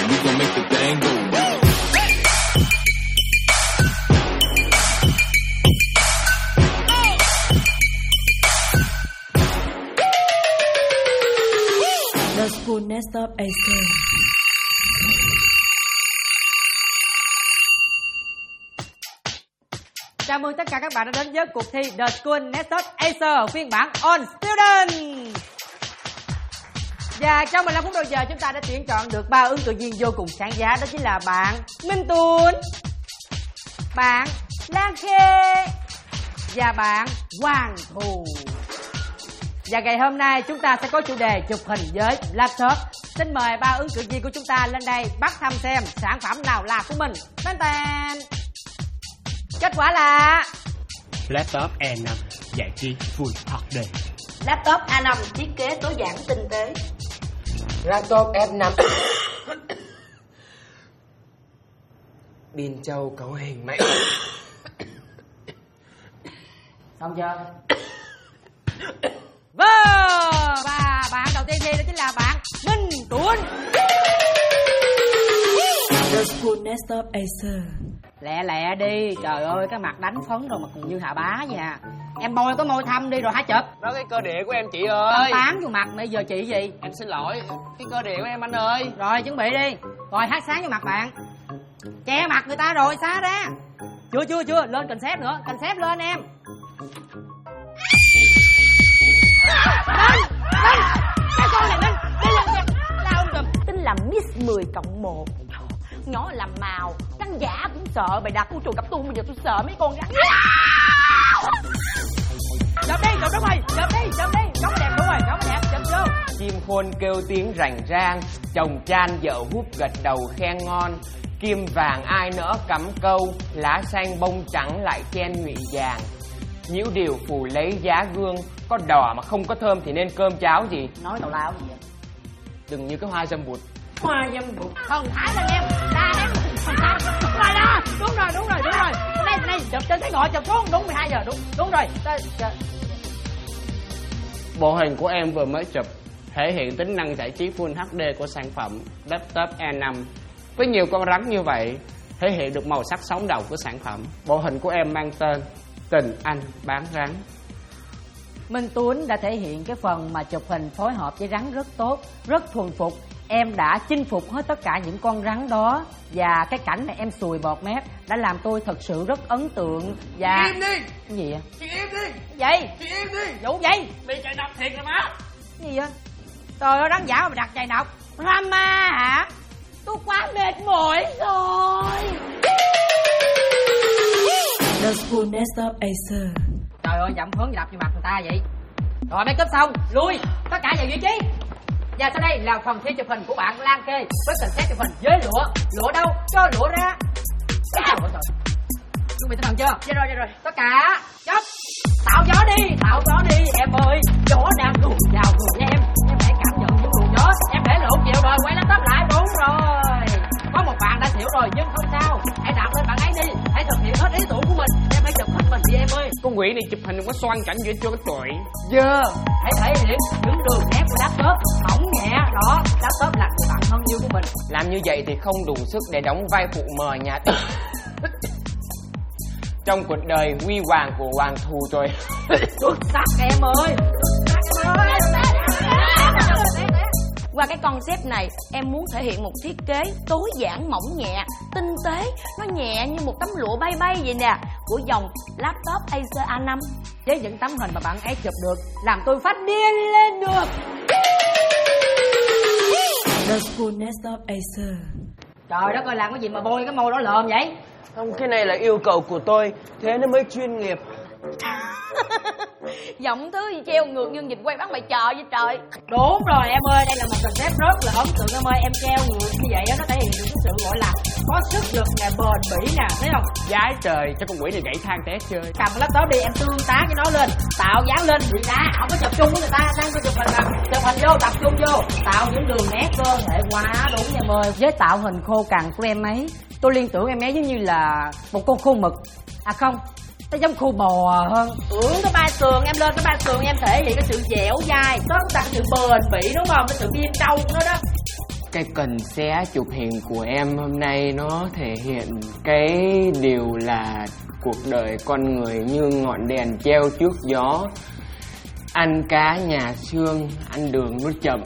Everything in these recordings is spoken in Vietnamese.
We gon' make the thing go. The School Next Stop Acer. Chào mừng tất cả các bạn đã đến với cuộc thi The School Next Top Acer phiên bản On Student. Và trong 15 phút đầu giờ chúng ta đã tuyển chọn được 3 ứng cử viên vô cùng sáng giá. Đó chính là bạn Minh Tuấn, bạn Lan Khê và bạn Hoàng Thù. Và ngày hôm nay chúng ta sẽ có chủ đề chụp hình với laptop. Xin mời 3 ứng cử viên của chúng ta lên đây bắt thăm xem sản phẩm nào là của mình. Tên tên. Kết quả là laptop E5 giải trí Full HD. Laptop A5 thiết kế tối giản tinh tế. Laptop F5 pin trâu cấu hình mạnh. xong chưa? Vâng. Và bạn đầu tiên thi đó chính là bạn Minh Tuấn. The School Next Stop Acer. Lẹ lẹ đi, trời ơi cái mặt đánh phấn rồi mà còn như Hà Bá vậy à. Em bôi có môi thâm đi rồi hả chụp. Đó cái cơ địa của em chị Tao ơi. tán vô mặt bây giờ chị gì. Em xin lỗi, cái cơ địa của em anh ơi. Rồi chuẩn bị đi. Rồi hát sáng vô mặt bạn. Che mặt người ta rồi xa ra. Chưa lên concept nữa. Concept lên em. Lên cái con này lên. Đi lên kìa. Lao ông kìa. Tính là Miss 10+1. Nhỏ làm màu, răng giả cũng sợ. Bày đặt của trường cặp tu bây giờ tôi sợ mấy con rắn. Chụp đi, chụp đúng rồi. Chụp đi. Chóng đẹp đúng rồi, chóng đẹp. Chụp vô. Chim khôn kêu tiếng rành rang, chồng chan vợ húp gật đầu khen ngon. Kim vàng ai nỡ cắm câu, lá xanh bông trắng lại chen nhụy vàng. Nhiễu điều phủ lấy giá gương, có đỏ mà không có thơm thì nên cơm cháo gì. Nói tào lao gì vậy? Đừng như cái hoa dâm bụt. Hoa dâm bụt. Thần thái lên em. Đa em. Thần thái. Rồi đó. Đúng rồi. Đây chụp trên cái ngọn chụp xuống. Đúng 12 giờ. Đúng rồi. Bộ hình của em vừa mới chụp thể hiện tính năng giải trí Full HD của sản phẩm laptop E5. Với nhiều con rắn như vậy, thể hiện được màu sắc sống động của sản phẩm. Bộ hình của em mang tên Tình Anh Bán Rắn. Minh Tuấn đã thể hiện cái phần mà chụp hình phối hợp với rắn rất tốt, rất thuần phục. Em đã chinh phục hết tất cả những con rắn đó. Và cái cảnh này em sùi bọt mép đã làm tôi thật sự rất ấn tượng. Và... Im đi. Cái gì vậy? Chị im đi. Vậy? Chị im đi. Vụ gì? Bị chạy độc thiệt rồi má. Cái gì vậy? Trời ơi rắn giả mà đặt chạy độc. Drama hả? Tôi quá mệt mỏi rồi. The School Next Stop Acer. Trời ơi giọng hướng đập vô mặt người ta vậy. Rồi make up xong, lui. Tất cả vào vị trí. Và sau đây là phần thi chụp hình của bạn Lan Kê với concept chụp hình với lụa. Lụa đâu? Cho lụa ra. Trời ơi trời. Chuẩn bị tinh thần chưa? Dạ rồi. Tất cả chớp. Tạo gió đi em ơi. Gió đang luồn vào người em. Em hãy cảm nhận những luồng gió. Em để lộn chịu rồi quay laptop lại. Đúng rồi. Có một bạn đã xỉu rồi nhưng không sao. Hãy đạp lên bạn ấy đi. Hãy thực hiện hết ý tưởng của mình. Em hãy chụp hình mình đi em ơi. Con quỷ này chụp hình đừng có xoan cảnh gì cho cái tuổi. Dơ. Hãy thể hiện những đường nét của laptop. Mỏng nhẹ đó. Laptop là người bạn thân yêu của mình. Làm như vậy thì không đủ sức để đóng vai phụ mờ nhà trong cuộc đời huy hoàng của Hoàng Thù rồi. Xuất sắc em ơi. Qua cái concept này, em muốn thể hiện một thiết kế tối giản mỏng nhẹ, tinh tế, nó nhẹ như một tấm lụa bay bay vậy nè, của dòng laptop Acer A5. Với những tấm hình mà bạn ấy chụp được, làm tôi phát điên lên được. The School Next Stop Acer. Trời đất ơi làm cái gì mà bôi cái môi đó lợm vậy? Không, cái này là yêu cầu của tôi, thế nó mới chuyên nghiệp. Giọng thứ gì treo ngược như dịch quay bắn bài trò vậy trời. Đúng rồi em ơi, đây là một concept rất là ấn tượng em ơi. Em treo ngược như vậy nó thể hiện được cái sự gọi là có sức lực nè, bền bỉ nè, thấy không? Giái trời cho con quỷ này gãy than té chơi. Cầm cái laptop đi, em tương tác với nó lên, tạo dáng lên người ta, không có chụp chung với người ta, đang có chụp hình mà chụp hình vô, tập trung vô, tạo những đường nét cơ thể quá đúng em ơi. Với tạo hình khô cằn của em ấy, tôi liên tưởng em ấy giống như là một con khô mực. À không, nó giống khô bò hơn. Cái ba sườn em lên, cái ba sườn em thể hiện cái sự dẻo dai, có cái sự bền bỉ đúng không, cái sự biên trâu nó đó. Cái cần xé chụp hình của em hôm nay nó thể hiện cái điều là cuộc đời con người như ngọn đèn treo trước gió, ăn cá nhà xương, ăn đường nó chậm.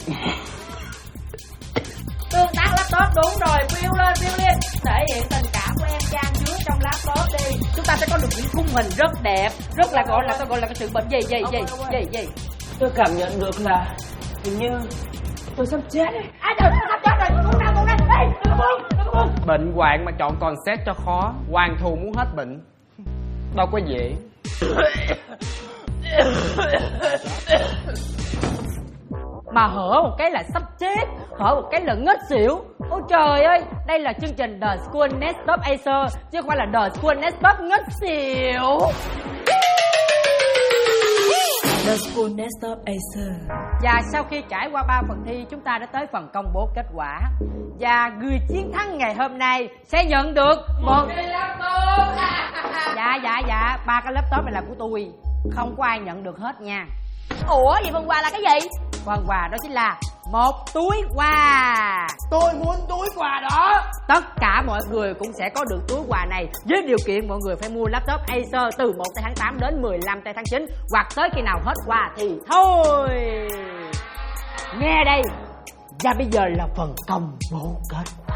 Tương tác laptop đúng rồi, view lên thể hiện tình cảm của em chan chứa trong laptop đi. Chúng ta sẽ có được những khung hình rất đẹp, rất là gọi là cái sự bệnh gì. Tôi cảm nhận được là hình như tôi sắp chết đấy. Trời, sắp chết rồi, con ra. Ê, đừng có buông. Bệnh hoạn mà chọn concept cho khó, hoàng thù muốn hết bệnh đâu có dễ. Mà hở một cái là sắp chết, hở một cái là ngất xỉu. Ôi trời ơi, đây là chương trình The School Next Stop Acer, chứ không phải là The School Next Stop ngất xỉu. The School Next Stop Acer. Và sau khi trải qua 3 phần thi, chúng ta đã tới phần công bố kết quả. Và người chiến thắng ngày hôm nay sẽ nhận được một cái laptop. Dạ, 3 cái laptop này là của tôi, không có ai nhận được hết nha. Ủa vậy phần quà là cái gì? Phần quà đó chính là một túi quà. Tôi muốn túi quà đó. Tất cả mọi người cũng sẽ có được túi quà này, với điều kiện mọi người phải mua laptop Acer từ 1 tháng 8 đến 15 tháng 9, hoặc tới khi nào hết quà thì thôi. Nghe đây. Và bây giờ là phần công bố kết quả.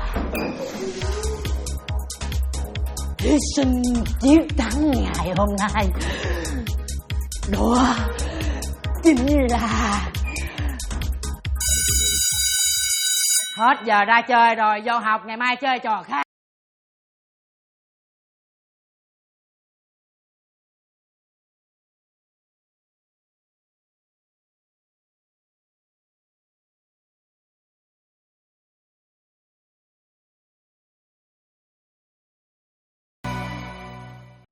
Thí sinh chiến thắng ngày hôm nay đó chính là... Hết giờ ra chơi rồi, vô học, ngày mai chơi trò khác.